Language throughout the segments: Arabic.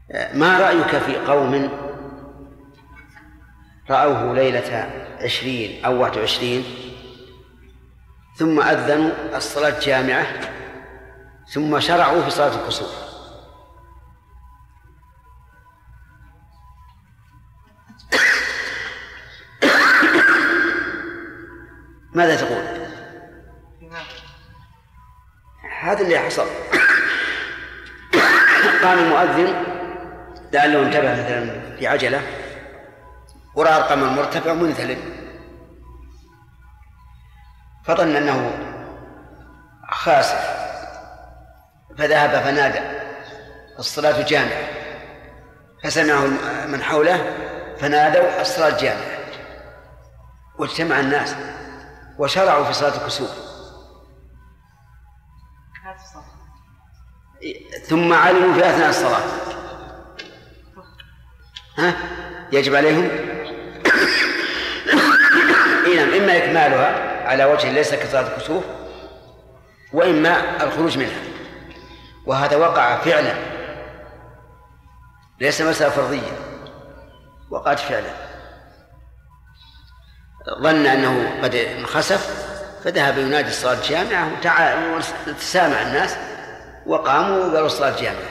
ما رأيك في قوم رأوه ليلة 20 أو 21 ثم أذنوا الصلاة جامعة ثم شرعوا في صلاة الكسوف؟ ماذا تقول؟ هذا اللي حصل. قام المؤذن لعله انتبه مثلا في عجلة ورأى القمر مرتفع منثل فظن أنه خاسف فذهب فنادى الصلاة جامعة، فسمعه من حوله فنادوا الصلاة جامعة، واجتمع الناس وشرعوا في صلاة الكسوف، ثم علموا في أثناء الصلاة يجب عليهم إما إكمالها على وجه ليس كصلاة الكسوف وإما الخروج منها، وهذا وقع فعلا ليس مسألة فرضية، وقعت فعلا. ظن أنه قد انخسف فذهب ينادي الصلاة الجامعة وتسامع الناس وقاموا وقالوا الصلاة الجامعة.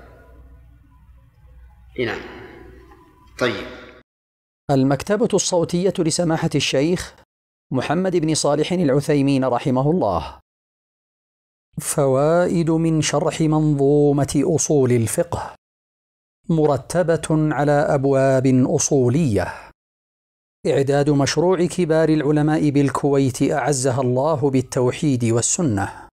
نعم. طيب. المكتبة الصوتية لسماحة الشيخ محمد بن صالح العثيمين رحمه الله. فوائد من شرح منظومة أصول الفقه مرتبة على أبواب أصولية. إعداد مشروع كبار العلماء بالكويت أعزها الله بالتوحيد والسنة.